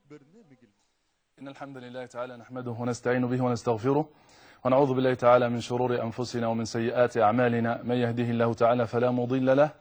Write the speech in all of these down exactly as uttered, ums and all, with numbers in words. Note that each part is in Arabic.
برنامج إن الحمد لله تعالى نحمده ونستعين به ونستغفره ونعوذ بالله تعالى من شرور أنفسنا ومن سيئات أعمالنا. من يهده الله تعالى فلا مضل له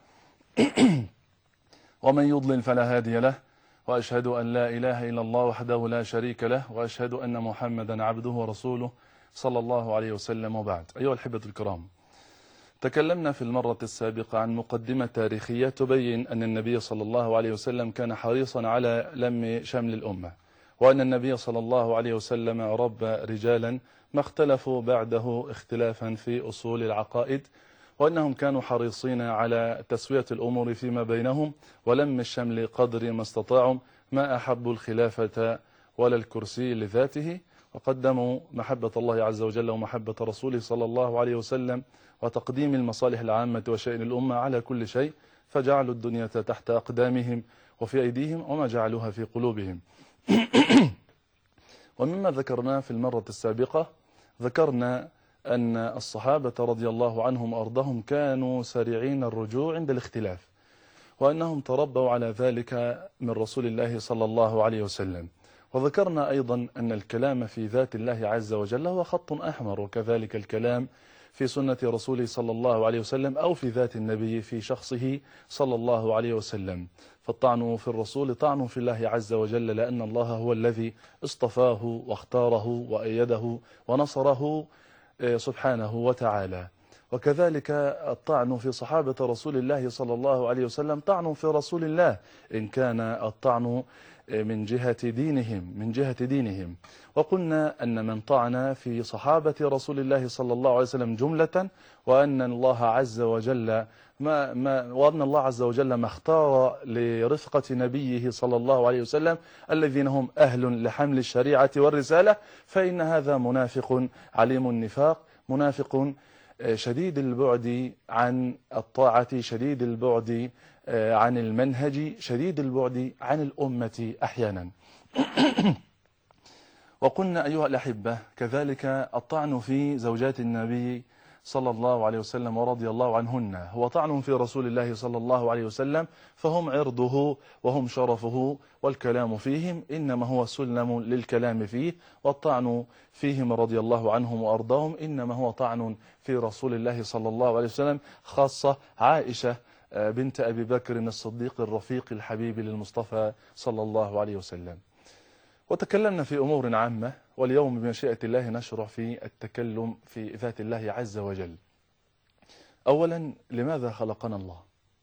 ومن يضلل فلا هادي له، وأشهد أن لا إله إلا الله وحده لا شريك له، وأشهد أن محمدا عبده ورسوله صلى الله عليه وسلم. وبعد، أيها الأحبة الكرام، تكلمنا في المرة السابقة عن مقدمة تاريخية تبين أن النبي صلى الله عليه وسلم كان حريصا على لم شمل الأمة، وأن النبي صلى الله عليه وسلم ربى رجالا ما اختلفوا بعده اختلافا في أصول العقائد، وأنهم كانوا حريصين على تسوية الأمور فيما بينهم ولم الشمل قدر ما استطاعوا، ما أحبوا الخلافة ولا الكرسي لذاته، وقدموا محبة الله عز وجل ومحبة رسوله صلى الله عليه وسلم وتقديم المصالح العامة وشأن الأمة على كل شيء، فجعلوا الدنيا تحت أقدامهم وفي أيديهم وما جعلوها في قلوبهم. ومما ذكرنا في المرة السابقة، ذكرنا أن الصحابة رضي الله عنهم وأرضهم كانوا سريعين الرجوع عند الاختلاف، وأنهم تربوا على ذلك من رسول الله صلى الله عليه وسلم. وذكرنا أيضا أن الكلام في ذات الله عز وجل هو خط أحمر، وكذلك الكلام في سنة رسوله صلى الله عليه وسلم أو في ذات النبي في شخصه صلى الله عليه وسلم. فالطعن في الرسول طعن في الله عز وجل، لأن الله هو الذي اصطفاه واختاره وأيده ونصره سبحانه وتعالى. وكذلك الطعن في صحابة رسول الله صلى الله عليه وسلم طعن في رسول الله، إن كان الطعن من جهة دينهم من جهة دينهم وقلنا أن من طعن في صحابة رسول الله صلى الله عليه وسلم جملة، وأن الله عز وجل ما ما وأن الله عز وجل ما اختار لرفقة نبيه صلى الله عليه وسلم الذين هم أهل لحمل الشريعة والرسالة، فإن هذا منافق عليم النفاق، منافق شديد البعد عن الطاعة، شديد البعد عن المنهج، شديد البعد عن الأمة أحيانا. وقلنا أيها الأحبة كذلك الطعن في زوجات النبي صلى الله عليه وسلم ورضي الله عنهن هو طعن في رسول الله صلى الله عليه وسلم، فهم عرضه وهم شرفه، والكلام فيهم إنما هو سلم للكلام فيه، والطعن فيهم رضي الله عنهم وأرضاهم إنما هو طعن في رسول الله صلى الله عليه وسلم، خاصة عائشة بنت أبي بكر الصديق الرفيق الحبيب للمصطفى صلى الله عليه وسلم. وتكلمنا في أمور عامة، واليوم بمشيئة الله نشرع في التكلم في ذات الله عز وجل. أولا، لماذا خلقنا الله؟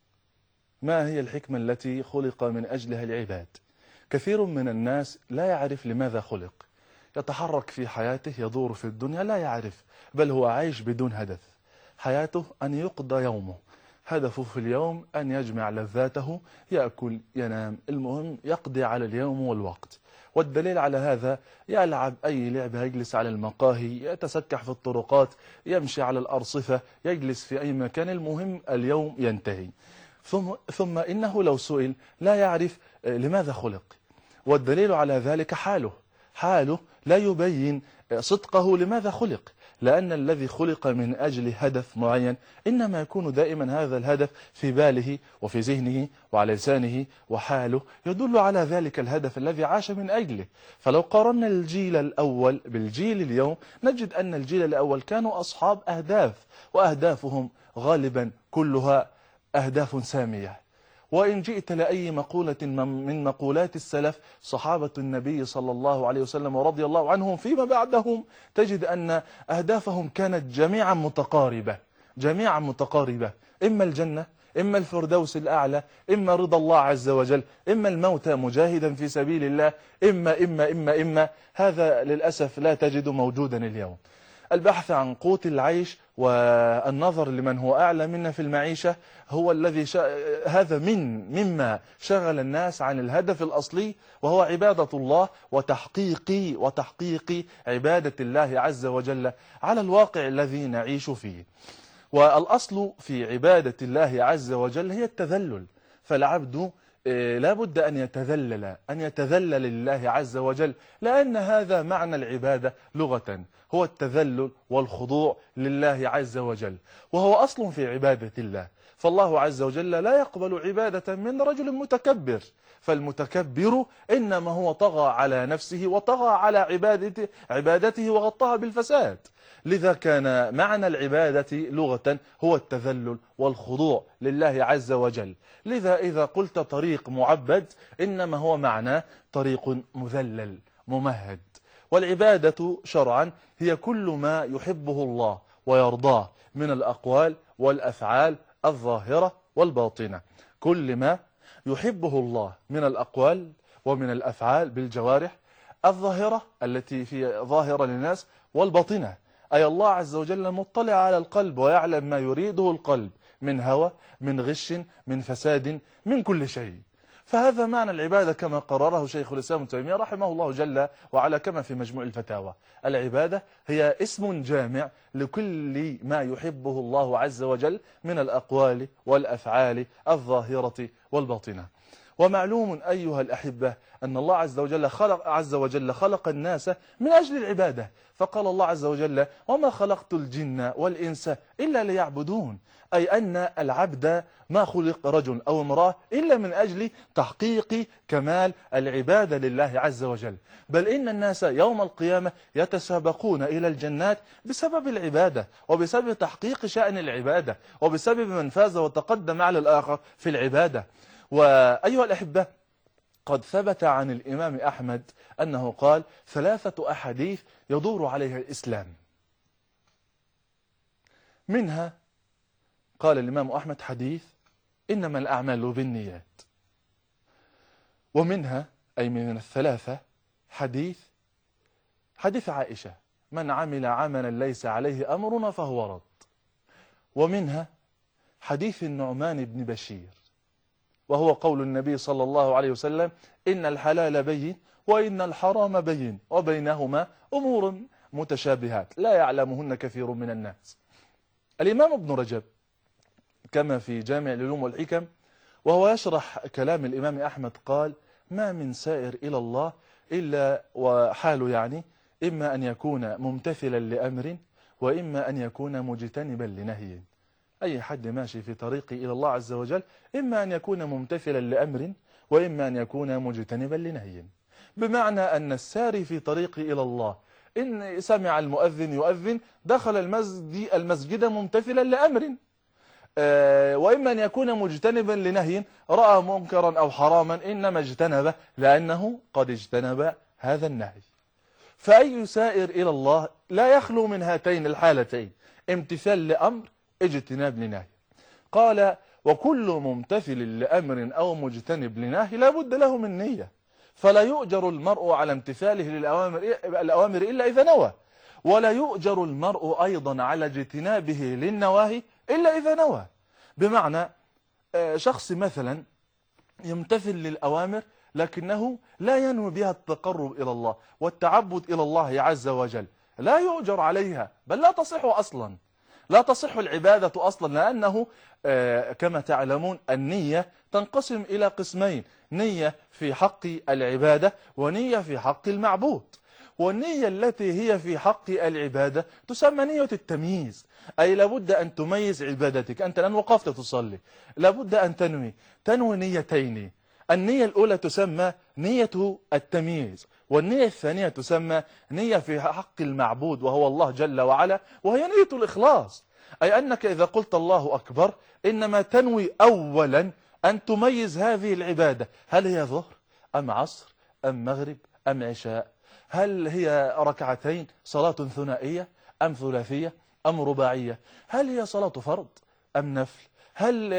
ما هي الحكمة التي خلق من أجلها العباد؟ كثير من الناس لا يعرف لماذا خلق، يتحرك في حياته، يدور في الدنيا لا يعرف، بل هو عايش بدون هدف. حياته أن يقضى يومه، هدفه في اليوم أن يجمع لذاته، يأكل ينام، المهم يقضي على اليوم والوقت. والدليل على هذا يلعب أي لعبة، يجلس على المقاهي، يتسكح في الطرقات، يمشي على الأرصفة، يجلس في أي مكان، المهم اليوم ينتهي. ثم, ثم إنه لو سئل لا يعرف لماذا خلق، والدليل على ذلك حاله حاله لا يبين صدقه لماذا خلق، لأن الذي خلق من أجل هدف معين إنما يكون دائما هذا الهدف في باله وفي ذهنه وعلى لسانه، وحاله يدل على ذلك الهدف الذي عاش من أجله. فلو قارنا الجيل الأول بالجيل اليوم نجد أن الجيل الأول كانوا أصحاب أهداف، وأهدافهم غالبا كلها أهداف سامية. وإن جئت لأي مقولة من مقولات السلف صحابة النبي صلى الله عليه وسلم ورضي الله عنهم فيما بعدهم، تجد أن أهدافهم كانت جميعا متقاربة جميعا متقاربة إما الجنة، إما الفردوس الأعلى، إما رضا الله عز وجل، إما الموت مجاهدا في سبيل الله، إما إما إما إما هذا للأسف لا تجد موجودا اليوم. البحث عن قوت العيش والنظر لمن هو أعلى منا في المعيشة هو الذي ش... هذا من مما شغل الناس عن الهدف الأصلي، وهو عبادة الله وتحقيق وتحقيق عبادة الله عز وجل على الواقع الذي نعيش فيه. والأصل في عبادة الله عز وجل هي التذلل، فالعبد لا بد أن يتذلل أن يتذلل لله عز وجل، لأن هذا معنى العبادة لغة، هو التذلل والخضوع لله عز وجل، وهو أصل في عبادة الله. فالله عز وجل لا يقبل عبادة من رجل متكبر، فالمتكبر إنما هو طغى على نفسه وطغى على عبادته, عبادته وغطاها بالفساد. لذا كان معنى العبادة لغة هو التذلل والخضوع لله عز وجل. لذا إذا قلت طريق معبد إنما هو معنى طريق مذلل ممهد. والعبادة شرعا هي كل ما يحبه الله ويرضاه من الأقوال والأفعال الظاهرة والباطنة. كل ما يحبه الله من الأقوال ومن الأفعال بالجوارح الظاهرة التي في ظاهرة للناس والباطنة، أي الله عز وجل مطلع على القلب ويعلم ما يريده القلب من هوى، من غش، من فساد، من كل شيء. فهذا معنى العبادة كما قرره شيخ الإسلام ابن تيمية رحمه الله جل وعلا كما في مجموع الفتاوى. العبادة هي اسم جامع لكل ما يحبه الله عز وجل من الأقوال والأفعال الظاهرة والباطنة. ومعلوم أيها الأحبة أن الله عز وجل خلق, عز وجل خلق الناس من أجل العبادة، فقال الله عز وجل: وما خلقت الجن والإنس إلا ليعبدون، أي أن العبد ما خلق رجل أو امرأة إلا من أجل تحقيق كمال العبادة لله عز وجل. بل إن الناس يوم القيامة يتسابقون إلى الجنات بسبب العبادة وبسبب تحقيق شأن العبادة وبسبب من فاز وتقدم على الآخر في العبادة. وأيها الأحبة، قد ثبت عن الإمام أحمد أنه قال: ثلاثة أحاديث يدور عليها الإسلام. منها قال الإمام أحمد حديث: إنما الأعمال بالنيات. ومنها أي من الثلاثة حديث حديث عائشة: من عمل عملا ليس عليه أمرنا فهو رد. ومنها حديث النعمان بن بشير، وهو قول النبي صلى الله عليه وسلم: إن الحلال بين وإن الحرام بين وبينهما أمور متشابهات لا يعلمهن كثير من الناس. الإمام ابن رجب كما في جامع العلوم والحكم وهو يشرح كلام الإمام أحمد قال: ما من سائر إلى الله إلا وحاله يعني إما أن يكون ممتثلا لأمر وإما أن يكون مجتنبا لنهي. أي حد ماشي في طريقه إلى الله عز وجل إما أن يكون ممتثلا لأمر وإما أن يكون مجتنبا لنهي، بمعنى أن الساري في طريقه إلى الله إن سمع المؤذن يؤذن دخل المسجد, المسجد ممتثلا لأمر، وإما أن يكون مجتنبا لنهي، رأى منكرا أو حراما إنما اجتنبه لأنه قد اجتنب هذا النهي. فأي سائر إلى الله لا يخلو من هاتين الحالتين: امتثال لأمر، اجتناب لنهي. قال: وكل ممتثل لأمر أو مجتنب لنهي لا بد له من نية، فلا يؤجر المرء على امتثاله للأوامر الأوامر إلا إذا نوى، ولا يؤجر المرء أيضا على اجتنابه للنواهي إلا إذا نوى. بمعنى شخص مثلا يمتثل للأوامر لكنه لا ينوي بها التقرب إلى الله والتعبد إلى الله عز وجل، لا يؤجر عليها، بل لا تصح أصلا، لا تصح العبادة أصلا، لأنه كما تعلمون النية تنقسم إلى قسمين: نية في حق العبادة ونية في حق المعبود. والنية التي هي في حق العبادة تسمى نية التمييز، أي لابد أن تميز عبادتك. أنت الآن وقفت تصلي، لابد أن تنوي تنوي نيتين: النية الأولى تسمى نية التمييز، والنية الثانية تسمى نية في حق المعبود وهو الله جل وعلا، وهي نية الإخلاص. أي أنك إذا قلت الله أكبر إنما تنوي أولا أن تميز هذه العبادة، هل هي ظهر أم عصر أم مغرب أم عشاء؟ هل هي ركعتين صلاة ثنائية أم ثلاثية أم رباعية؟ هل هي صلاة فرض أم نفل؟ هل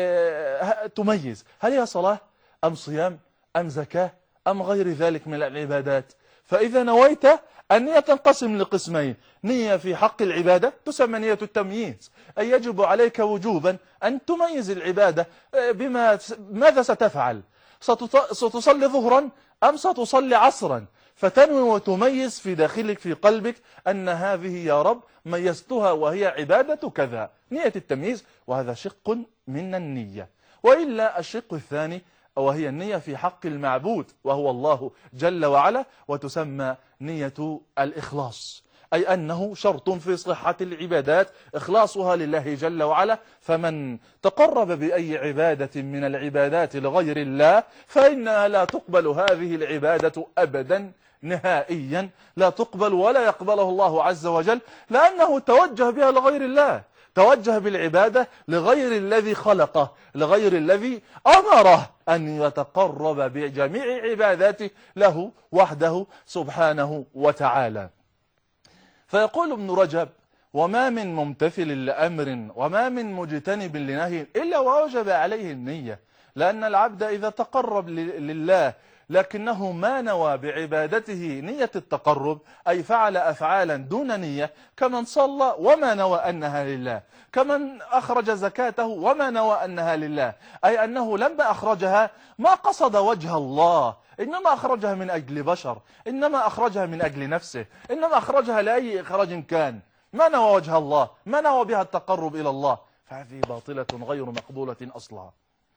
تميز هل هي صلاة أم صيام أم زكاة أم غير ذلك من العبادات؟ فإذا نويت، النية تنقسم لقسمين: نية في حق العبادة تسمى نية التمييز، أي يجب عليك وجوبا أن تميز العبادة بما ماذا ستفعل، ستصلي ظهرا أم ستصلي عصرا، فتنوي وتميز في داخلك في قلبك أن هذه يا رب ميزتها وهي عبادة كذا، نية التمييز. وهذا شق من النية. وإلا الشق الثاني وهي النية في حق المعبود وهو الله جل وعلا، وتسمى نية الإخلاص، أي أنه شرط في صحة العبادات إخلاصها لله جل وعلا. فمن تقرب بأي عبادة من العبادات لغير الله فإنها لا تقبل هذه العبادة أبدا نهائيا، لا تقبل ولا يقبله الله عز وجل، لأنه توجه بها لغير الله، توجه بالعبادة لغير الذي خلقه، لغير الذي أمره أن يتقرب بجميع عباداته له وحده سبحانه وتعالى. فيقول ابن رجب: وما من ممتثل لأمر وما من مجتنب لنهي إلا ووجب عليه النية، لأن العبد إذا تقرب لله لكنه ما نوى بعبادته نية التقرب، أي فعل أفعالا دون نية، كمن صلى وما نوى أنها لله، كمن أخرج زكاته وما نوى أنها لله، أي أنه لما أخرجها ما قصد وجه الله، إنما أخرجها من أجل بشر، إنما أخرجها من أجل نفسه، إنما أخرجها لأي إخراج كان، ما نوى وجه الله، ما نوى بها التقرب إلى الله، فهذه باطلة غير مقبولة أصلا.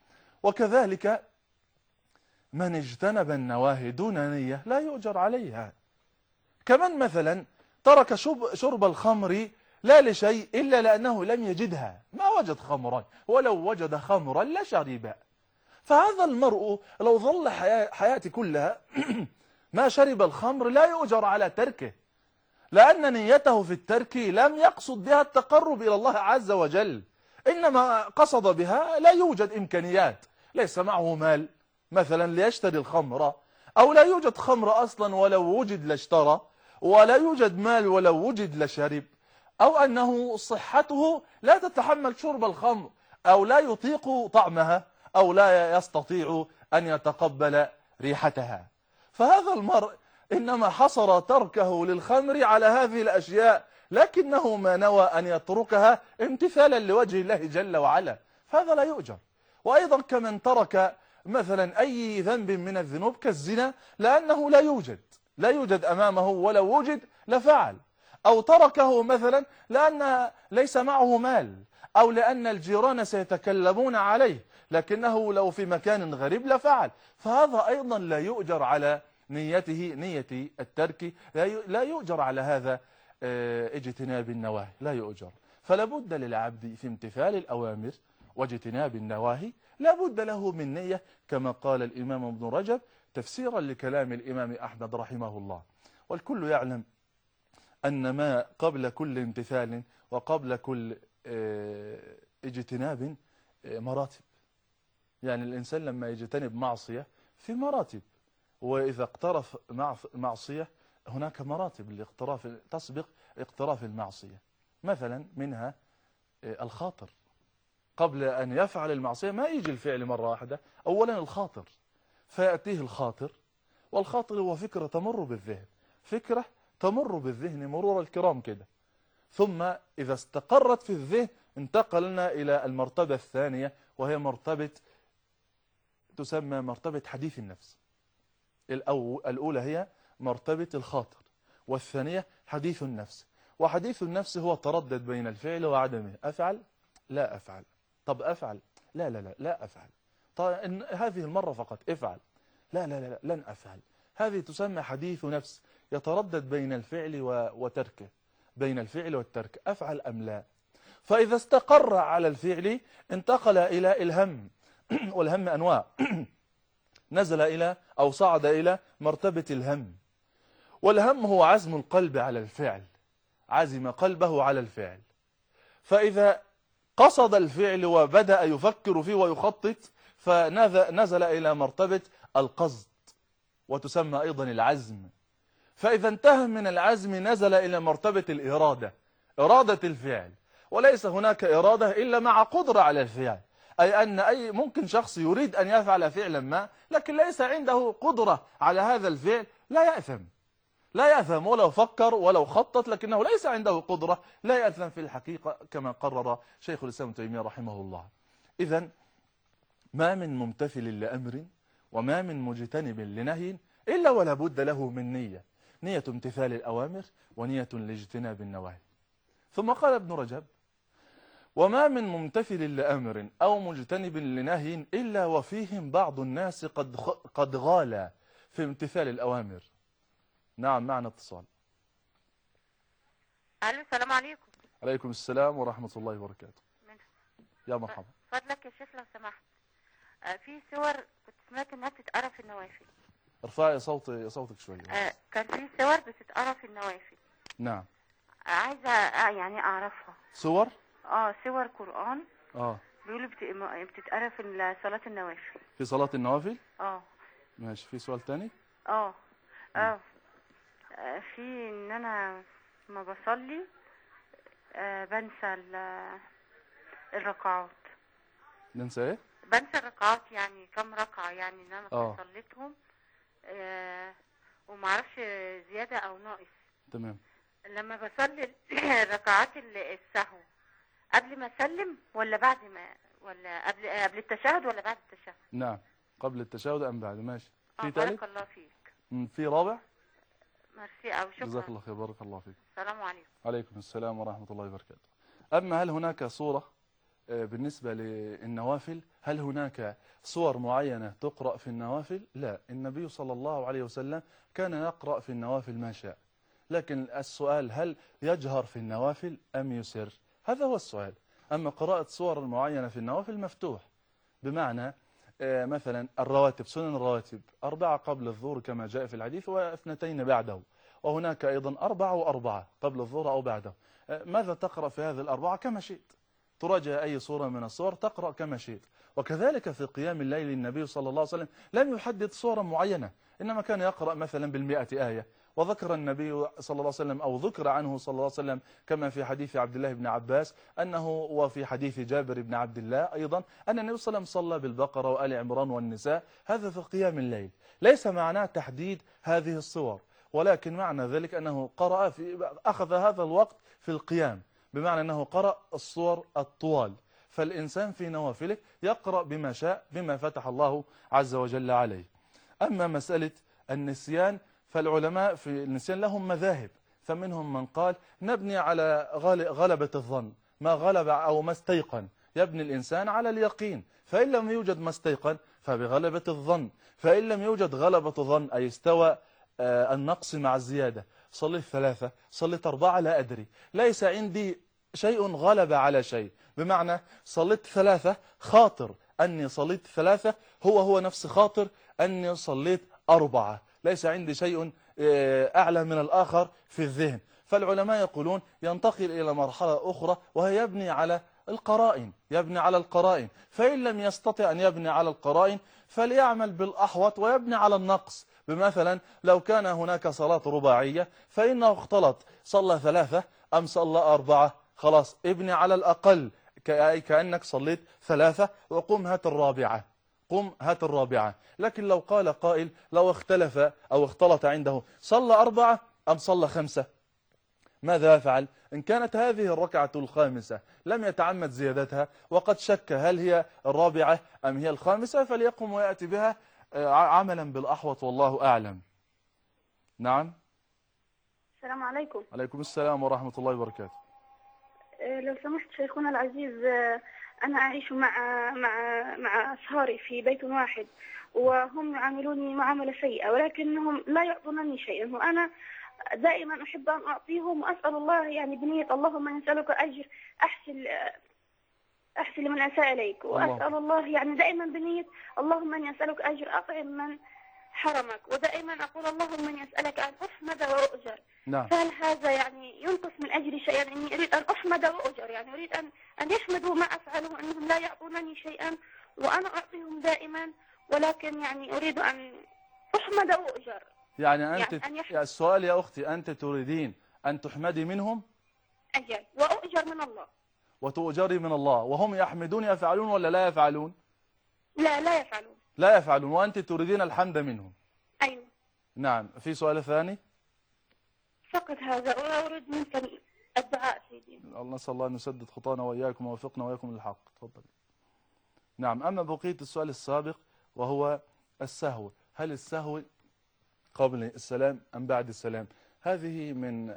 وكذلك من اجتنب النواهي دون نية لا يؤجر عليها، كمن مثلا ترك شرب الخمر لا لشيء إلا لأنه لم يجدها، ما وجد خمرا، ولو وجد خمرا لشرب. فهذا المرء لو ظل حياتي كلها ما شرب الخمر لا يؤجر على تركه، لأن نيته في الترك لم يقصد بها التقرب إلى الله عز وجل، إنما قصد بها لا يوجد إمكانيات، ليس معه مال مثلا ليشتري الخمر، أو لا يوجد خمر أصلا ولو وجد لاشترى، ولا يوجد مال ولو وجد لشرب، أو أنه صحته لا تتحمل شرب الخمر، أو لا يطيق طعمها، أو لا يستطيع أن يتقبل ريحتها. فهذا المرء إنما حصر تركه للخمر على هذه الأشياء، لكنه ما نوى أن يتركها امتثالا لوجه الله جل وعلا، فهذا لا يؤجر. وأيضا كمن ترك مثلا أي ذنب من الذنوب كالزنا لأنه لا يوجد لا يوجد أمامه، ولو وجد لفعل، أو تركه مثلا لأن ليس معه مال، أو لأن الجيران سيتكلمون عليه، لكنه لو في مكان غريب لفعل، فهذا أيضا لا يؤجر على نيته، نية الترك لا يؤجر على هذا اجتناب النواهي، لا يؤجر. فلا بد للعبد في امتثال الأوامر واجتناب النواهي لا بد له من نية، كما قال الإمام ابن رجب تفسيرا لكلام الإمام أحمد رحمه الله. والكل يعلم أن ما قبل كل امتثال وقبل كل اجتناب مراتب، يعني الإنسان لما يجتنب معصية في مراتب، وإذا اقترف معصية هناك مراتب لاقتراف تسبق اقتراف المعصية. مثلا منها الخاطر، قبل أن يفعل المعصية ما يجي الفعل مرة واحدة، أولا الخاطر، فيأتيه الخاطر، والخاطر هو فكرة تمر بالذهن، فكرة تمر بالذهن مرور الكرام كده، ثم إذا استقرت في الذهن انتقلنا إلى المرتبة الثانية، وهي مرتبة تسمى مرتبة حديث النفس. الأولى هي مرتبة الخاطر، والثانية حديث النفس. وحديث النفس هو تردد بين الفعل وعدمه، أفعل لا أفعل، طب أفعل لا لا لا لا أفعل، طيب هذه المرة فقط افعل، لا لا لا لن أفعل. هذه تسمى حديث نفس، يتردد بين الفعل وتركه، بين الفعل والترك، أفعل أم لا. فإذا استقر على الفعل انتقل إلى الهم، والهم أنواع، نزل إلى أو صعد إلى مرتبة الهم. والهم هو عزم القلب على الفعل، عزم قلبه على الفعل، فإذا قصد الفعل وبدأ يفكر فيه ويخطط فنزل إلى مرتبة القصد، وتسمى أيضا العزم. فإذا انتهى من العزم نزل إلى مرتبة الإرادة، إرادة الفعل، وليس هناك إرادة إلا مع قدرة على الفعل، أي أن أي ممكن شخص يريد أن يفعل فعلا ما لكن ليس عنده قدرة على هذا الفعل، لا يأثم، لا يأثم ولو فكر ولو خطط، لكنه ليس عنده قدرة لا يأثم في الحقيقة، كما قرر شيخ الإسلام ابن تيمية رحمه الله. إذن ما من ممتثل لأمر وما من مجتنب لنهي إلا ولا بد له من نية، نية امتثال الأوامر ونية لاجتناب النواهي. ثم قال ابن رجب: وما من ممتثل لأمر أو مجتنب لنهي إلا وفيهم بعض الناس قد قد غالى في امتثال الأوامر. نعم، معنا اتصال. الو السلام عليكم. عليكم السلام ورحمة الله وبركاته. من يا مرحبا. فضلك يا شيخ لو سمحت، آه في صور كنت سمعت انها بتتقرا في النوافل. ارفعي صوت صوتك شوية. آه كان في صور بتتقرا في النوافل. نعم. آه عايزه آه يعني اعرفها. صور؟ اه صور قرآن. اه بيقولوا بت... بتتقرا في صلاة النوافل. في صلاة النوافل؟ اه ماشي. في سؤال تاني؟ اه اه آه، في ان انا ما بصلي آه بنسى ال- الركعات. ننسى ايه؟ بنسى الركعات، يعني كم ركعة يعني ان انا اه كنت صليتهم آه ومعرفش زيادة او ناقص. تمام. لما بصلي الركعات ال- السهو قبل ما اسلم ولا بعد ما، ولا قبل قبل التشهد ولا بعد التشهد؟ نعم قبل التشهد أم بعد. ماشي. اه في بارك ثالث؟ الله فيك. مم، في رابع؟ ميرسي او جزاك شكرا. الله خير. بارك الله فيك. السلام عليكم. عليكم السلام ورحمة الله وبركاته. أما هل هناك صورة آه، بالنسبة للنوافل، هل هناك صور معينة تقرأ في النوافل؟ لا، النبي صلى الله عليه وسلم كان يقرأ في النوافل ما شاء. لكن السؤال هل يجهر في النوافل أم يسر؟ هذا هو السؤال. أما قراءة صور معينة في النوافل مفتوح، بمعنى آه، مثلا الرواتب، سنن الرواتب أربعة قبل الظهر كما جاء في الحديث واثنتين بعده، وهناك أيضا أربعة وأربعة قبل الظهر أو بعده. آه، ماذا تقرأ في هذه الأربعة؟ كما شئت، تراجع أي صورة من الصور تقرأ كما شئت. وكذلك في قيام الليل النبي صلى الله عليه وسلم لم يحدد صورة معينة، إنما كان يقرأ مثلا بالمئة آية. وذكر النبي صلى الله عليه وسلم أو ذكر عنه صلى الله عليه وسلم كما في حديث عبد الله بن عباس أنه، وفي حديث جابر بن عبد الله أيضا، أن النبي صلى الله عليه وسلم صلى بالبقرة وآل عمران والنساء. هذا في قيام الليل، ليس معناه تحديد هذه الصور، ولكن معنى ذلك أنه قرأ في أخذ هذا الوقت في القيام، بمعنى أنه قرأ الصور الطوال. فالإنسان في نوافله يقرأ بما شاء بما فتح الله عز وجل عليه. أما مسألة النسيان فالعلماء في النسيان لهم مذاهب، فمنهم من قال نبني على غلبة الظن، ما غلب أو ما استيقن، يبني الإنسان على اليقين، فإن لم يوجد ما استيقن فبغلبة الظن، فإن لم يوجد غلبة الظن أي استوى آه النقص مع الزيادة، صليت ثلاثة صليت أربعة لا أدري، ليس عندي شيء غلب على شيء، بمعنى صليت ثلاثة خاطر أني صليت ثلاثة هو هو نفس خاطر أني صليت أربعة، ليس عندي شيء أعلى من الآخر في الذهن. فالعلماء يقولون ينتقل إلى مرحلة أخرى وهي يبني على القرائن، يبني على القرائن، فإن لم يستطع أن يبني على القرائن فليعمل بالأحوط ويبني على النقص. بمثلا لو كان هناك صلاة رباعية فإنه اختلط، صلى ثلاثة أم صلى أربعة، خلاص ابني على الأقل كأنك صليت ثلاثة وقم هات الرابعة، قم هات الرابعة. لكن لو قال قائل لو اختلف أو اختلط عنده صلى أربعة أم صلى خمسة، ماذا يفعل؟ إن كانت هذه الركعة الخامسة لم يتعمد زيادتها وقد شك هل هي الرابعة أم هي الخامسة، فليقم ويأتي بها عملا بالأحوط والله أعلم. نعم. السلام عليكم. عليكم السلام ورحمة الله وبركاته. لو سمحت شيخنا العزيز، أنا أعيش مع مع مع أصهاري في بيت واحد، وهم يعاملوني معاملة سيئة ولكنهم لا يعطونني شيئا، وأنا دائما أحب أن أعطيهم وأسأل الله يعني بنية اللهم نسألك أجر أحسن أحسن لمن أساء إليك، وأسأل الله يعني دائما بنية اللهم أني أسألك أجر أطعم من حرمك، ودائما أقول اللهم أني أسألك أن أحمد وأؤجر. نعم. فهل هذا يعني ينقص من أجري شيئا؟ إني أريد أن أحمد وأؤجر، يعني أريد أن أن يحمدوا ما أفعله، أنهم لا يعطونني شيئا وأنا أعطيهم دائما، ولكن يعني أريد أن أحمد وأؤجر. يعني أنت يعني يا السؤال يا أختي، أنت تريدين أن تحمدي منهم؟ أجل وأؤجر من الله. وتؤجري من الله، وهم يحمدون يفعلون ولا لا يفعلون؟ لا لا يفعلون. لا يفعلون، وأنت تريدين الحمد منهم. أيوة. نعم. في سؤال ثاني؟ فقط هذا، وأريد منك الدعاء سيدي. الله نسأل الله أن يسدد خطانا وإياكم ووفقنا وإياكم للحق. تفضل. نعم. أما بقية السؤال السابق وهو السهو، هل السهو قبل السلام أم بعد السلام؟ هذه من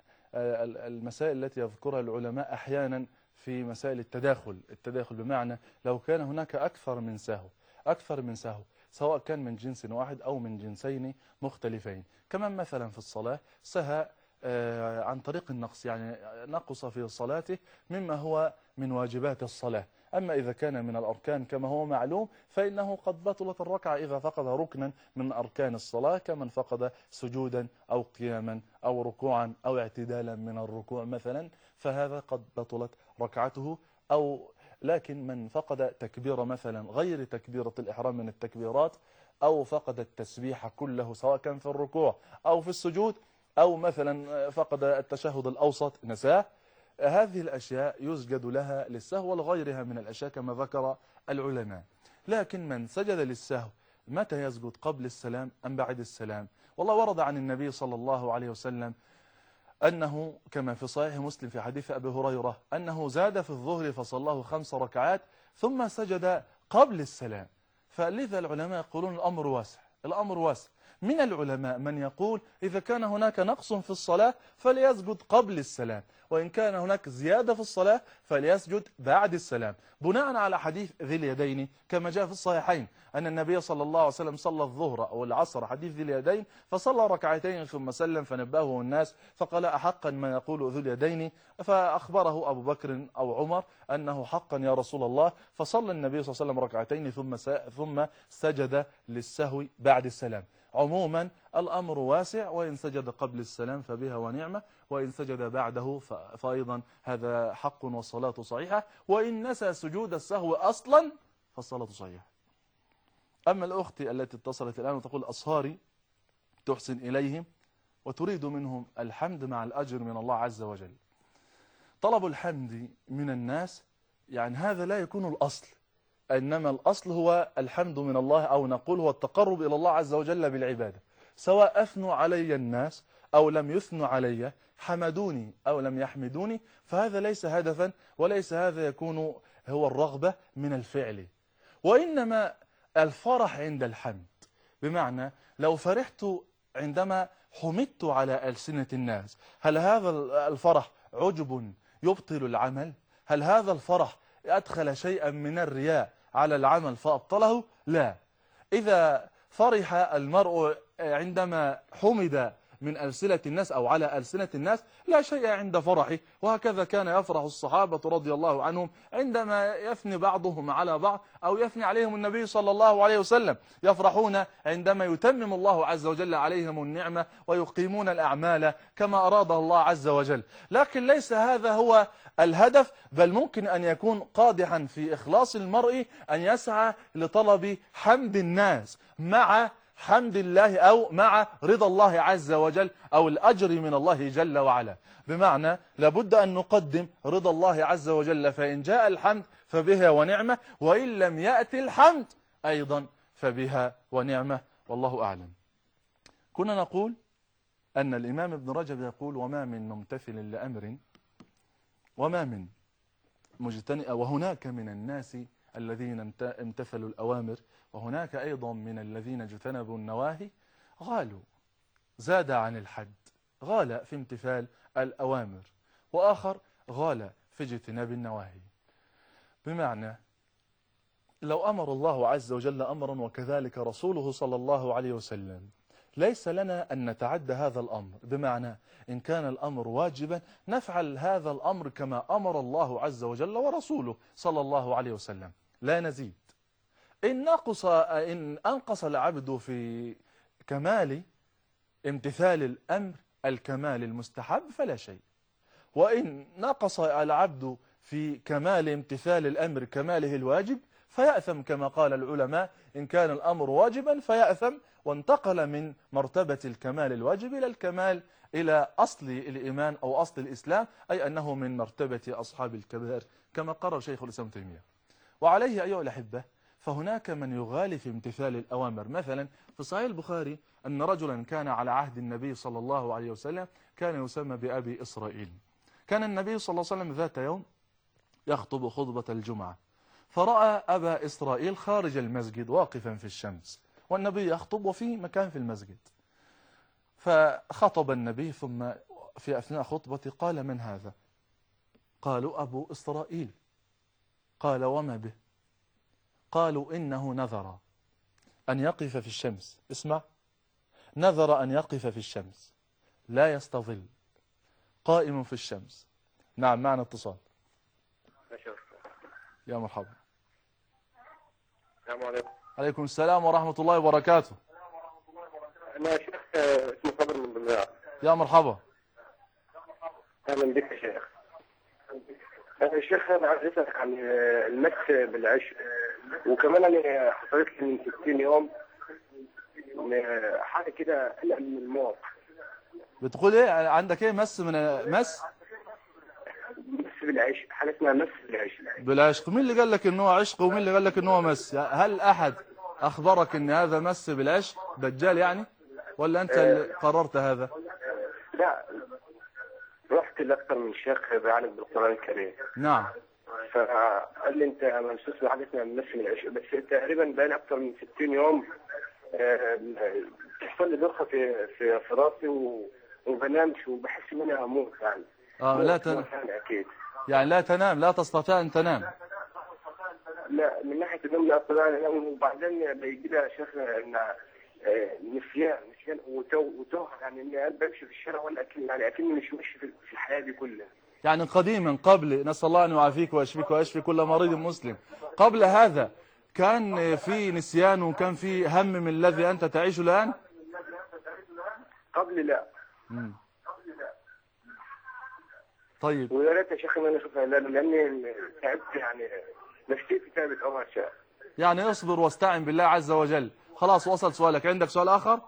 المسائل التي يذكرها العلماء أحيانا في مسائل التداخل. التداخل بمعنى لو كان هناك أكثر من سهو، أكثر من سهو سواء كان من جنس واحد أو من جنسين مختلفين، كمان مثلا في الصلاة سهى عن طريق النقص، يعني نقص في صلاته مما هو من واجبات الصلاة. أما إذا كان من الأركان كما هو معلوم فإنه قد بطلت الركعة إذا فقد ركنا من أركان الصلاة، كمن فقد سجودا أو قياما أو ركوعا أو اعتدالا من الركوع مثلا، فهذا قد بطلت ركعته. أو لكن من فقد تكبير مثلا غير تكبيرة الإحرام من التكبيرات، أو فقد التسبيح كله سواء كان في الركوع أو في السجود، أو مثلا فقد التشهد الأوسط نساه، هذه الأشياء يسجد لها للسهو ولغيرها من الأشياء كما ذكر العلماء. لكن من سجد للسهو متى يسجد؟ قبل السلام أم بعد السلام؟ والله ورد عن النبي صلى الله عليه وسلم أنه كما في صحيح مسلم في حديث أبي هريرة أنه زاد في الظهر فصلاه خمس ركعات ثم سجد قبل السلام. فلذا العلماء يقولون الأمر واسع، الأمر واسع. من العلماء من يقول إذا كان هناك نقص في الصلاة فليسجد قبل السلام، وإن كان هناك زيادة في الصلاة فليسجد بعد السلام، بناء على حديث ذي اليدين كما جاء في الصحيحين أن النبي صلى الله عليه وسلم صلى الظهر أو العصر حديث ذي اليدين فصلى ركعتين ثم سلم فنبهه الناس فقال أحقا ما يقول ذو اليدين؟ فأخبره أبو بكر أو عمر أنه حقا يا رسول الله، فصلى النبي صلى الله عليه وسلم ركعتين ثم ثم سجد للسهو بعد السلام. عموما الأمر واسع، وإن سجد قبل السلام فبها ونعمة، وإن سجد بعده فأيضا هذا حق والصلاة صحيحة، وإن نسى سجود السهو أصلا فالصلاة صحيحة. أما الأخت التي اتصلت الآن وتقول أصهاري تحسن إليهم وتريد منهم الحمد مع الأجر من الله عز وجل، طلب الحمد من الناس يعني هذا لا يكون الأصل، إنما الأصل هو الحمد من الله، أو نقول هو التقرب إلى الله عز وجل بالعبادة، سواء أثنوا علي الناس أو لم يثنوا علي، حمدوني أو لم يحمدوني، فهذا ليس هدفا وليس هذا يكون هو الرغبة من الفعل، وإنما الفرح عند الحمد. بمعنى لو فرحت عندما حمدت على ألسنة الناس، هل هذا الفرح عجب يبطل العمل؟ هل هذا الفرح أدخل شيئا من الرياء على العمل فأبطله؟ لا. إذا فرح المرء عندما حمد من ألسنة الناس أو على ألسنة الناس لا شيء عند فرحه، وهكذا كان يفرح الصحابة رضي الله عنهم عندما يثني بعضهم على بعض أو يثني عليهم النبي صلى الله عليه وسلم، يفرحون عندما يتمم الله عز وجل عليهم النعمة ويقيمون الأعمال كما أراد الله عز وجل. لكن ليس هذا هو الهدف، بل ممكن أن يكون قادحا في إخلاص المرء أن يسعى لطلب حمد الناس مع حمد الله أو مع رضا الله عز وجل أو الأجر من الله جل وعلا. بمعنى لابد أن نقدم رضا الله عز وجل، فإن جاء الحمد فبها ونعمة، وإن لم يأتي الحمد أيضا فبها ونعمة، والله أعلم. كنا نقول أن الإمام ابن رجب يقول وما من ممتثل لأمر وما من مجتنئ، وهناك من الناس الذين امتثلوا الأوامر وهناك أيضا من الذين اجتنبوا النواهي، غالوا زاد عن الحد، غال في امتثال الأوامر وآخر غال في اجتناب النواهي. بمعنى لو أمر الله عز وجل أمرا وكذلك رسوله صلى الله عليه وسلم ليس لنا أن نتعدى هذا الأمر، بمعنى إن كان الأمر واجبا نفعل هذا الأمر كما أمر الله عز وجل ورسوله صلى الله عليه وسلم لا نزيد. إن نقص إن أنقص العبد في كمال امتثال الأمر الكمال المستحب فلا شيء، وإن نقص العبد في كمال امتثال الأمر كماله الواجب فيأثم، كما قال العلماء إن كان الأمر واجبا فيأثم، وانتقل من مرتبة الكمال الواجب إلى الكمال إلى أصل الإيمان أو أصل الإسلام، أي أنه من مرتبة أصحاب الكبائر كما قرر شيخ الإسلام تيمية. وعليه أيها الأحبة فهناك من يغالي في امتثال الأوامر. مثلا في صحيح البخاري أن رجلا كان على عهد النبي صلى الله عليه وسلم كان يسمى بأبي إسرائيل. كان النبي صلى الله عليه وسلم ذات يوم يخطب خطبة الجمعة، فرأى أبا إسرائيل خارج المسجد واقفا في الشمس، والنبي يخطب وفي مكان في المسجد، فخطب النبي ثم في أثناء خطبته قال من هذا؟ قالوا أبو إسرائيل. قال وما به؟ قالوا إنه نذر أن يقف في الشمس، اسمع، نذر أن يقف في الشمس لا يستظل قائم في الشمس. نعم، معنا اتصال. يا مرحبا. السلام عليكم. عليكم السلام ورحمة الله وبركاته. أنا شيخ اسمه صبر من دمياط. يا مرحبا. أهلا بك يا شيخ. أنا شيخ أنا عايز أسألك عن المس بالعشق، وكمان أنا حصلت لي من ستين يوم حاجة كده قلق من الموت. بتقول ايه؟ عندك ايه؟ مس من مس مس بالعشق، حاجة اسمها مس بالعشق. بالعشق. مين اللي قال لك ان هو عشق ومين اللي قال لك ان هو مس؟ هل احد اخبرك ان هذا مس بالعشق؟ دجال يعني؟ ولا انت اللي قررت هذا؟ لا، رحت لأكثر من شيخ بيعالج بالقرآن الكريم. نعم. فقال لي انت ممسوس بحاجه اسمها مس بالعشق، بس تقريبا بقى لي اكثر من ستين يوم بتحصل لي ضخه في في في راسي وما بنامش وبحس ان انا هموت يعني. اه لا تنام اكيد. يعني لا تنام، لا تستطيع ان تنام. لا، من ناحيه النوم لا استطيع ان انام، وبعدين بيجي لي شيخ ان نسيان نسيان وتوه، يعني اني قاعد بمشي في الشارع ولا اكن يعني اكني مش ماشي في الحياه دي كلها. يعني قديما قبل، نسأل الله أن يعافيك ويشفيك ويشفي كل مريض مسلم، قبل هذا كان في نسيان وكان في هم من الذي أنت تعيشه الآن؟ قبل لا. مم. طيب. ويا ريت يا شيخ ان انا اشوفها، لاني تعبت يعني، نفسيتي تعبت قوي يا شيخ. يعني اصبر واستعن بالله عز وجل. خلاص وصل سؤالك. عندك سؤال آخر؟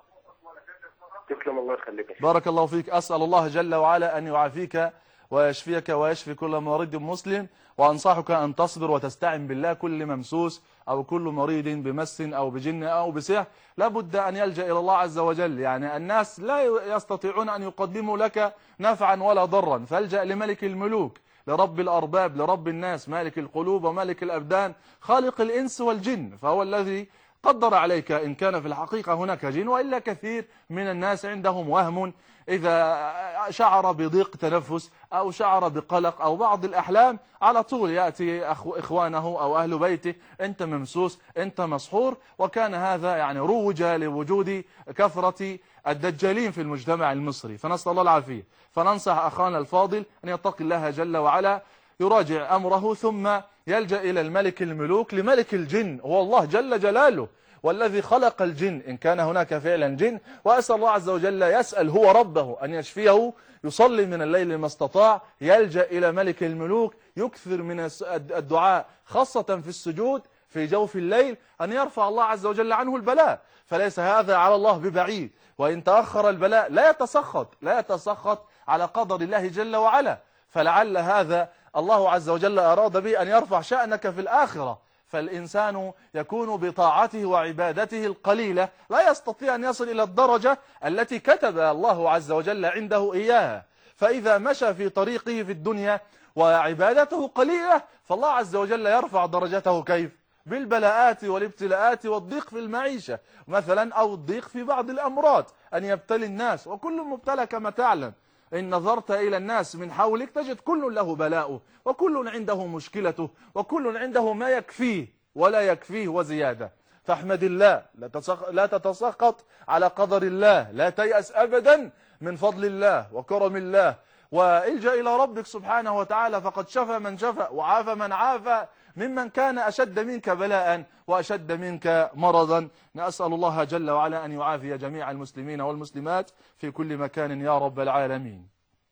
تسلم، الله يخليك. بارك الله فيك. أسأل الله جل وعلا أن يعافيك ويشفيك ويشفي كل مريض مسلم، وأنصحك أن تصبر وتستعن بالله. كل ممسوس أو كل مريض بمس أو بجن أو بسحر لابد أن يلجأ إلى الله عز وجل. يعني الناس لا يستطيعون أن يقدموا لك نفعا ولا ضرا، فالجأ لملك الملوك، لرب الأرباب، لرب الناس، مالك القلوب ومالك الأبدان، خالق الإنس والجن، فهو الذي قدر عليك إن كان في الحقيقة هناك جن. وإلا كثير من الناس عندهم وهم، إذا شعر بضيق تنفس أو شعر بقلق أو بعض الأحلام على طول يأتي إخوانه أو أهل بيته: أنت ممسوس، أنت مسحور. وكان هذا يعني روج لوجود كثرة الدجالين في المجتمع المصري، فنسأل الله العافية. فننصح أخانا الفاضل أن يتقي الله جل وعلا، يراجع أمره، ثم يلجأ إلى الملك الملوك، لملك الجن، هو الله جل جلاله والذي خلق الجن إن كان هناك فعلا جن. وأسأل الله عز وجل، يسأل هو ربه أن يشفيه، يصلي من الليل ما استطاع، يلجأ إلى ملك الملوك، يكثر من الدعاء خاصة في السجود في جوف الليل، أن يرفع الله عز وجل عنه البلاء. فليس هذا على الله ببعيد، وإن تأخر البلاء لا يتسخط لا يتسخط على قدر الله جل وعلا، فلعل هذا الله عز وجل أراد به أن يرفع شأنك في الآخرة. فالإنسان يكون بطاعته وعبادته القليلة لا يستطيع أن يصل إلى الدرجة التي كتب الله عز وجل عنده إياها. فإذا مشى في طريقه في الدنيا وعبادته قليلة، فالله عز وجل يرفع درجته كيف؟ بالبلاءات والابتلاءات والضيق في المعيشة مثلا، أو الضيق في بعض الأمراض، أن يبتلي الناس، وكل مبتلى كما تعلم. إن نظرت إلى الناس من حولك تجد كل له بلاؤه، وكل عنده مشكلته، وكل عنده ما يكفيه ولا يكفيه وزيادة. فاحمد الله، لا تتسخط على قدر الله، لا تيأس أبدا من فضل الله وكرم الله، والجأ إلى ربك سبحانه وتعالى، فقد شفى من شفى وعافى من عافى ممن كان أشد منك بلاء وأشد منك مرضا. نسأل الله جل وعلا أن يعافي جميع المسلمين والمسلمات في كل مكان يا رب العالمين.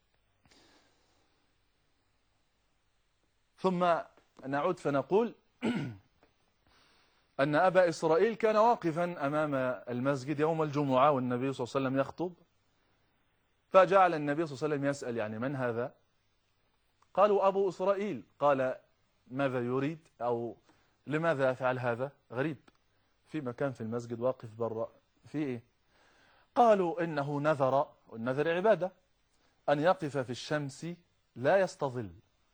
ثم نعود فنقول أن أبا إسرائيل كان واقفا أمام المسجد يوم الجمعة والنبي صلى الله عليه وسلم يخطب، فجعل النبي صلى الله عليه وسلم يسأل: يعني من هذا؟ قالوا: أبو إسرائيل. قال: ماذا يريد؟ أو لماذا يفعل هذا؟ غريب، في مكان في المسجد واقف برا، في إيه؟ قالوا: إنه نذر، والنذر عبادة، أن يقف في الشمس لا يستظل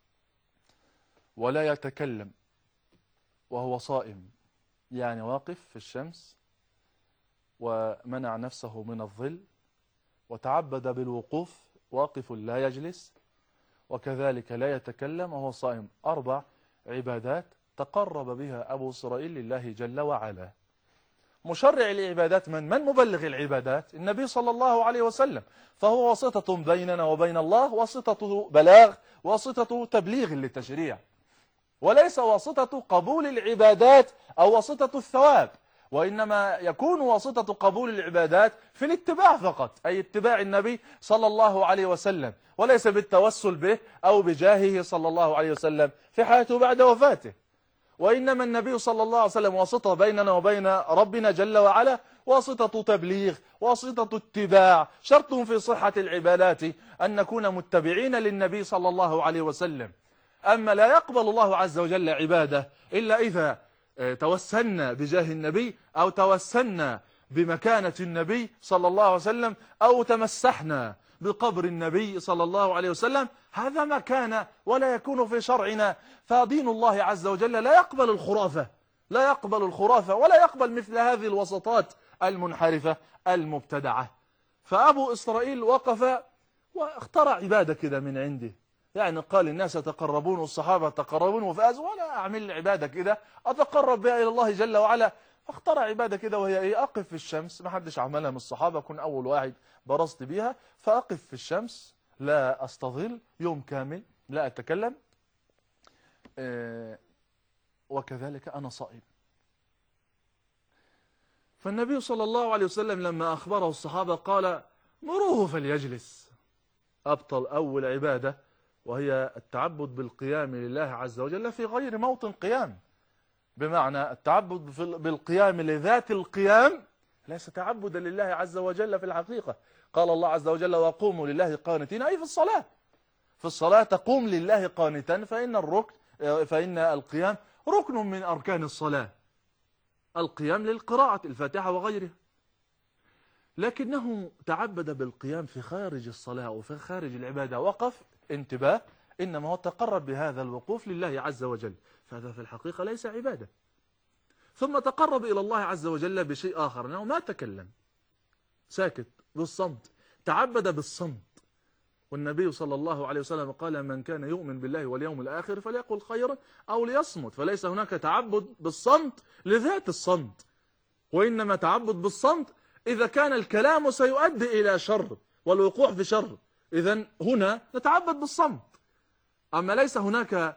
ولا يتكلم وهو صائم، يعني واقف في الشمس ومنع نفسه من الظل وتعبد بالوقوف، واقف لا يجلس، وكذلك لا يتكلم وهو صائم. أربع عبادات تقرب بها أبو إسرائيل لله جل وعلا. مشرع العبادات من من مبلغ العبادات؟ النبي صلى الله عليه وسلم، فهو واسطة بيننا وبين الله، واسطة بلاغ، واسطة تبليغ للتشريع، وليس واسطة قبول العبادات أو واسطة الثواب، وإنما يكون واسطة قبول العبادات في الاتباع فقط، أي اتباع النبي صلى الله عليه وسلم، وليس بالتوسل به أو بجاهه صلى الله عليه وسلم في حياته بعد وفاته. وإنما النبي صلى الله عليه وسلم واسطة بيننا وبين ربنا جل وعلا، واسطة تبليغ، واسطة اتباع. شرط في صحة العبادات أن نكون متبعين للنبي صلى الله عليه وسلم. أما لا يقبل الله عز وجل عبادة إلا إذا توسلنا بجاه النبي، أو توسلنا بمكانة النبي صلى الله عليه وسلم، أو تمسحنا بقبر النبي صلى الله عليه وسلم. هذا ما كان ولا يكون في شرعنا. فدين الله عز وجل لا يقبل الخرافة، لا يقبل الخرافة ولا يقبل مثل هذه الوسطات المنحرفة المبتدعة. فأبو إسرائيل وقف واخترع عبادة كده من عنده، يعني قال الناس يتقربون والصحابة يتقربون وفاز، ولا أعمل عبادة كده أتقرب بها إلى الله جل وعلا. فاخترع عبادة كده، وهي إيه؟ أقف في الشمس، ما حدش عملها من الصحابة، كن أول واحد برزت بيها. فأقف في الشمس لا أستظل يوم كامل، لا أتكلم، وكذلك أنا صائم. فالنبي صلى الله عليه وسلم لما أخبره الصحابة قال مروه فليجلس. أبطل أول عبادة، وهي التعبد بالقيام لله عز وجل في غير موطن قيام، بمعنى التعبد بالقيام لذات القيام ليس تعبدا لله عز وجل في الحقيقة. قال الله عز وجل وقوموا لله قانتين، أي في الصلاة. في الصلاة تقوم لله قانتا، فإن الركن فإن القيام ركن من أركان الصلاة، القيام للقراءة الفاتحة وغيرها. لكنه تعبد بالقيام في خارج الصلاة وفي خارج العبادة، وقف، انتباه، إنما هو تقرب بهذا الوقوف لله عز وجل، فهذا في الحقيقة ليس عبادة. ثم تقرب إلى الله عز وجل بشيء آخر، أنه ما تكلم، ساكت بالصمت، تعبد بالصمت. والنبي صلى الله عليه وسلم قال من كان يؤمن بالله واليوم الآخر فليقل خيرا أو ليصمت. فليس هناك تعبد بالصمت لذات الصمت، وإنما تعبد بالصمت إذا كان الكلام سيؤدي إلى شر والوقوع في شر، إذن هنا نتعبد بالصمت. أما ليس هناك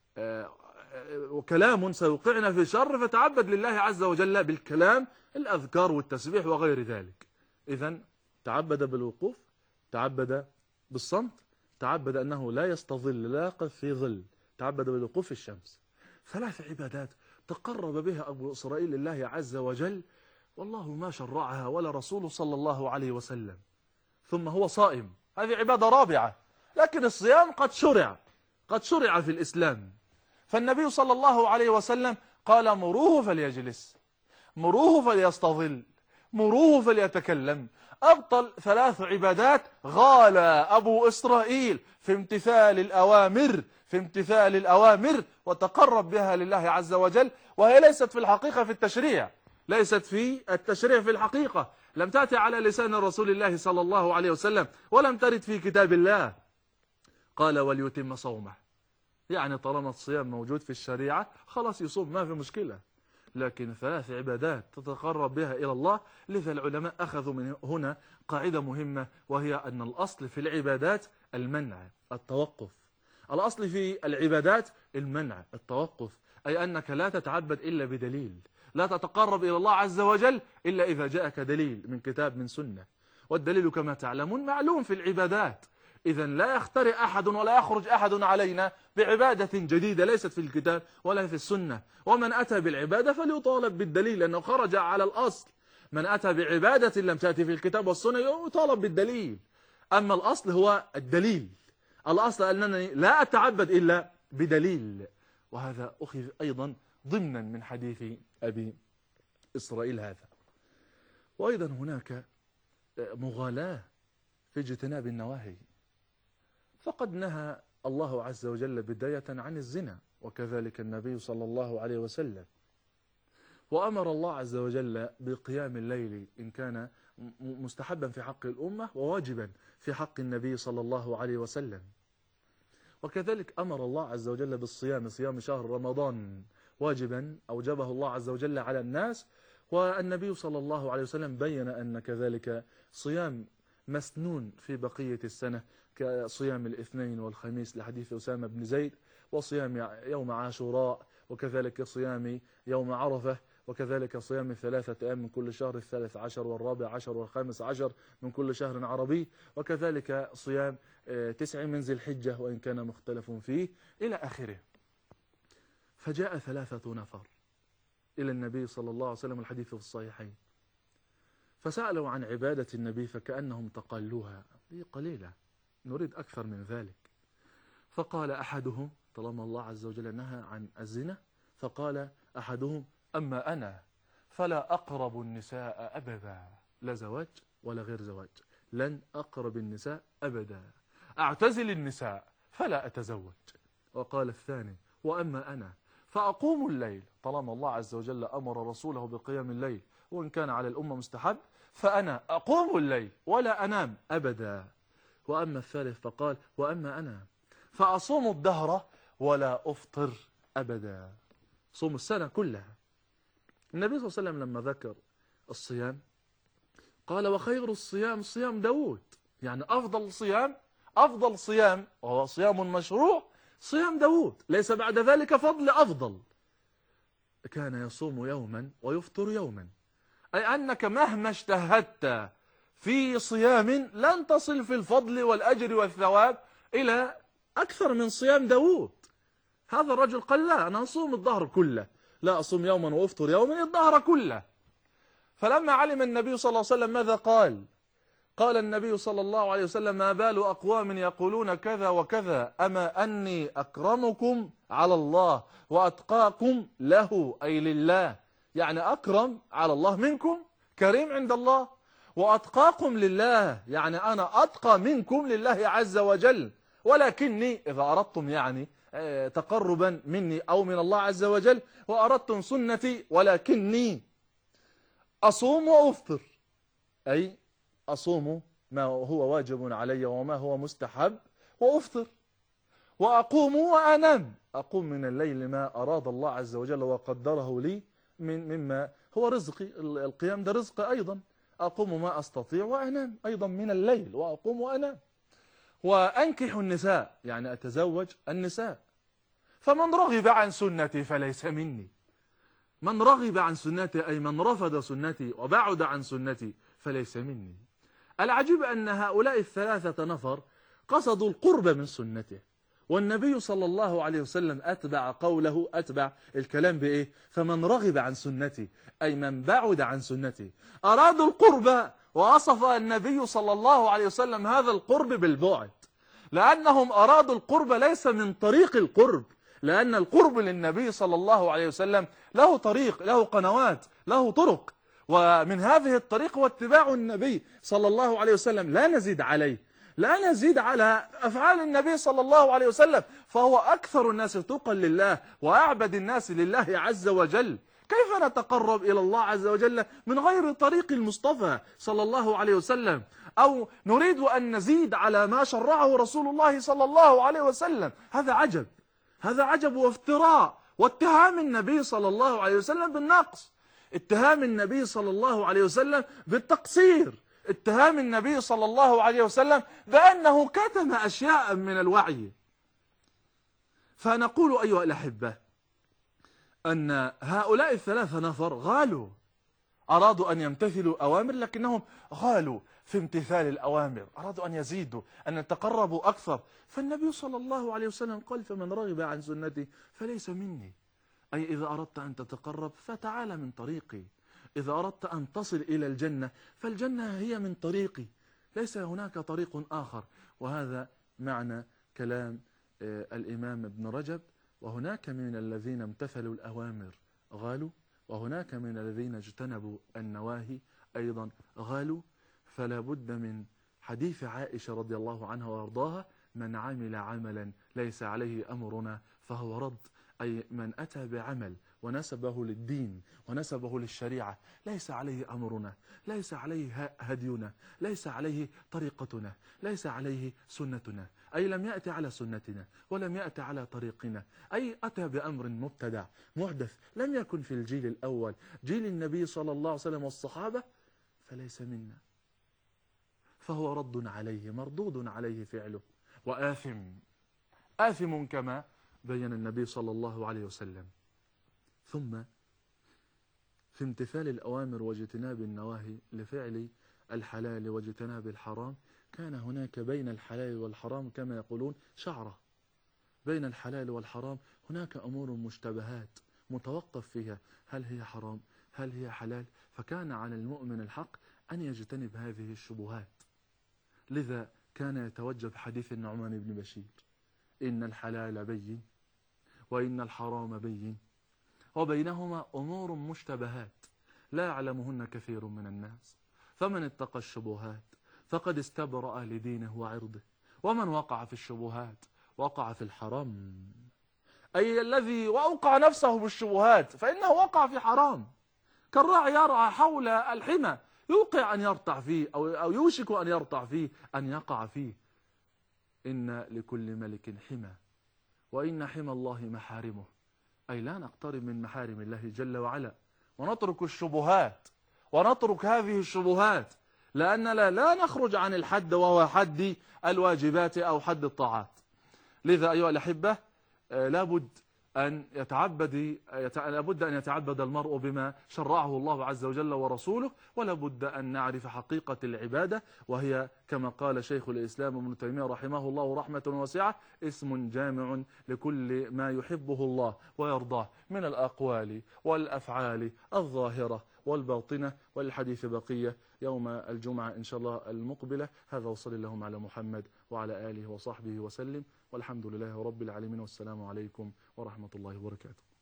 كلام سيوقعنا في شر فتعبد لله عز وجل بالكلام، الأذكار والتسبيح وغير ذلك. إذن تعبد بالوقوف، تعبد بالصمت، تعبد أنه لا يستظل، لا يقف في ظل، تعبد بالوقوف في الشمس. ثلاث عبادات تقرب بها أبو إسرائيل لله عز وجل، والله ما شرعها ولا رسول صلى الله عليه وسلم. ثم هو صائم، هذه عبادة رابعة. لكن الصيام قد شرع، قد شرع في الإسلام. فالنبي صلى الله عليه وسلم قال مروه فليجلس، مروه فليستظل، مروه فليتكلم. أبطل ثلاث عبادات غال أبو إسرائيل في امتثال الأوامر، في امتثال الأوامر وتقرب بها لله عز وجل، وهي ليست في الحقيقة في التشريع، ليست في التشريع في الحقيقة، لم تأتي على لسان رسول الله صلى الله عليه وسلم، ولم ترد في كتاب الله. قال وليتم صومه، يعني طالما الصيام موجود في الشريعة خلاص يصوم، ما في مشكلة. لكن ثلاث عبادات تتقرب بها إلى الله. لذا العلماء أخذوا من هنا قاعدة مهمة، وهي أن الأصل في العبادات المنع، التوقف. الأصل في العبادات المنع، التوقف، أي أنك لا تتعبد إلا بدليل، لا تتقرب إلى الله عز وجل إلا إذا جاءك دليل من كتاب من سنة. والدليل كما تعلمون معلوم في العبادات. إذا لا يخترع أحد ولا يخرج أحد علينا بعبادة جديدة ليست في الكتاب ولا في السنة. ومن أتى بالعبادة فليطالب بالدليل، لأنه خرج على الأصل. من أتى بعبادة لم تأتي في الكتاب والسنة يطالب بالدليل. أما الأصل هو الدليل، الأصل أنني لا أتعبد إلا بدليل. وهذا أخذ أيضا ضمنا من حديث أبي إسرائيل هذا. وأيضا هناك مغالاة في اجتناب النواهي، فقد نهى الله عز وجل بداية عن الزنا، وكذلك النبي صلى الله عليه وسلم. وأمر الله عز وجل بقيام الليل إن كان مستحبا في حق الأمة وواجبا في حق النبي صلى الله عليه وسلم. وكذلك أمر الله عز وجل بالصيام، صيام شهر رمضان واجبا أوجبه الله عز وجل على الناس، والنبي صلى الله عليه وسلم بين أن كذلك صيام مسنون في بقية السنة كصيام الاثنين والخميس لحديث أسامة بن زيد، وصيام يوم عاشوراء، وكذلك صيام يوم عرفة، وكذلك صيام ثلاثة أيام من كل شهر، الثالث عشر والرابع عشر والخامس عشر من كل شهر عربي، وكذلك صيام تسع من ذي الحجة وإن كان مختلف فيه إلى آخره. فجاء ثلاثة نفر إلى النبي صلى الله عليه وسلم، الحديث في الصحيحين، فسألوا عن عبادة النبي فكأنهم تقلوها، هي قليلة نريد أكثر من ذلك. فقال أحدهم، طالما الله عز وجل نهى عن الزنا، فقال أحدهم: أما أنا فلا أقرب النساء أبدا، لا زواج ولا غير زواج، لن أقرب النساء أبدا، أعتزل النساء فلا أتزوج. وقال الثاني: وأما أنا فأقوم الليل، طالما الله عز وجل أمر رسوله بقيام الليل وإن كان على الأمة مستحب، فأنا أقوم الليل ولا أنام أبدا. وأما الثالث فقال: وأما أنا فأصوم الدهر ولا أفطر أبدا، صوم السنة كلها. النبي صلى الله عليه وسلم لما ذكر الصيام قال: وخير الصيام صيام داود، يعني أفضل صيام أفضل صيام وهو صيام مشروع صيام داود، ليس بعد ذلك فضل أفضل. كان يصوم يوما ويفطر يوما، أي أنك مهما اجتهدت في صيام لن تصل في الفضل والأجر والثواب إلى أكثر من صيام داود. هذا الرجل قال: لا، أنا أصوم الظهر كله، لا أصوم يوما وأفطر يوما، الظهر كله. فلما علم النبي صلى الله عليه وسلم ماذا قال؟ قال النبي صلى الله عليه وسلم: ما بال أقوام يقولون كذا وكذا، أما أني أكرمكم على الله وأتقاكم له، أي لله، يعني أكرم على الله منكم، كريم عند الله، وأتقاكم لله، يعني أنا أتقى منكم لله عز وجل، ولكني إذا أردتم يعني تقربا مني أو من الله عز وجل وأردتم سنتي، ولكني أصوم وأفطر، أي أصوم ما هو واجب علي وما هو مستحب، وأفطر، وأقوم وأنام، أقوم من الليل ما أراد الله عز وجل وقدره لي من مما هو رزقي، القيام ده رزق أيضا، أقوم ما أستطيع وأنام أيضا من الليل، وأقوم وأنام. وأنكح النساء، يعني أتزوج النساء. فمن رغب عن سنتي فليس مني، من رغب عن سنتي أي من رفض سنتي وبعد عن سنتي فليس مني. العجيب أن هؤلاء الثلاثة نفر قصدوا القرب من سنته، والنبي صلى الله عليه وسلم أتبع قوله، أتبع الكلام بإيه؟ فمن رغب عن سنتي أي من بعد عن سنتي. أرادوا القرب، ووصف النبي صلى الله عليه وسلم هذا القرب بالبعد، لأنهم أرادوا القرب ليس من طريق القرب، لأن القرب للنبي صلى الله عليه وسلم له طريق، له قنوات، له طرق، ومن هذه الطريق هو اتباع النبي صلى الله عليه وسلم، لا نزيد عليه، لا نزيد على أفعال النبي صلى الله عليه وسلم، فهو أكثر الناس تقى لله وأعبد الناس لله عز وجل. كيف نتقرب إلى الله عز وجل من غير طريق المصطفى صلى الله عليه وسلم؟ أو نريد أن نزيد على ما شرعه رسول الله صلى الله عليه وسلم؟ هذا عجب، هذا عجب وافتراء، واتهام النبي صلى الله عليه وسلم بالنقص، اتهام النبي صلى الله عليه وسلم بالتقصير، اتهام النبي صلى الله عليه وسلم بأنه كتم أشياء من الوعي. فنقول أيها الأحبة أن هؤلاء الثلاثة نفر غالوا، أرادوا أن يمتثلوا أوامر لكنهم غالوا في امتثال الأوامر، أرادوا أن يزيدوا، أن يتقربوا أكثر. فالنبي صلى الله عليه وسلم قال: فمن رغب عن سنتي فليس مني، أي إذا أردت أن تتقرب فتعال من طريقي، إذا أردت أن تصل إلى الجنة فالجنة هي من طريقي، ليس هناك طريق آخر. وهذا معنى كلام الإمام ابن رجب: وهناك من الذين امتثلوا الأوامر غالوا، وهناك من الذين اجتنبوا النواهي أيضا غالوا. فلا بد من حديث عائشة رضي الله عنها وارضاها: من عمل عملا ليس عليه أمرنا فهو رد، أي من أتى بعمل ونسبه للدين ونسبه للشريعة ليس عليه أمرنا، ليس عليه هدينا، ليس عليه طريقتنا، ليس عليه سنتنا، أي لم يأتي على سنتنا ولم يأتي على طريقنا، أي أتى بأمر مبتدع محدث لم يكن في الجيل الأول جيل النبي صلى الله عليه وسلم والصحابة، فليس منا، فهو رد عليه مردود عليه فعله وآثم آثم كما بين النبي صلى الله عليه وسلم. ثم في امتثال الأوامر واجتناب النواهي لفعل الحلال واجتناب الحرام كان هناك بين الحلال والحرام كما يقولون شعرة، بين الحلال والحرام هناك أمور مشتبهات متوقف فيها هل هي حرام هل هي حلال، فكان على المؤمن الحق أن يجتنب هذه الشبهات. لذا كان يتوجب حديث النعمان بن بشير إن الحلال بين وإن الحرام بين وبينهما أمور مشتبهات لا يعلمهن كثير من الناس، فمن اتقى الشبهات فقد استبرأ لدينه وعرضه، ومن وقع في الشبهات وقع في الحرام، أي الذي وأوقع نفسه بالشبهات فإنه وقع في حرام، كالراعي يرعى حول الحمى يوقع أن يرتع فيه أو يوشك أن يرتع فيه أن يقع فيه. إن لكل ملك حمى وإن حمى الله محارمه، أي لا نقترب من محارم الله جل وعلا ونترك الشبهات ونترك هذه الشبهات، لأننا لا نخرج عن الحد وهو حد الواجبات أو حد الطاعات. لذا أيها الأحبة لابد أن يتعبد لابد أن يتعبد المرء بما شرعه الله عز وجل ورسوله، ولا بد أن نعرف حقيقة العبادة، وهي كما قال شيخ الإسلام ابن تيمية رحمه الله رحمة واسعة اسم جامع لكل ما يحبه الله ويرضاه من الأقوال والأفعال الظاهرة والباطنة. وللحديث بقية يوم الجمعة إن شاء الله المقبلة. هذا وصلى اللهم على محمد وعلى آله وصحبه وسلم، والحمد لله رب العالمين، والسلام عليكم ورحمة الله وبركاته.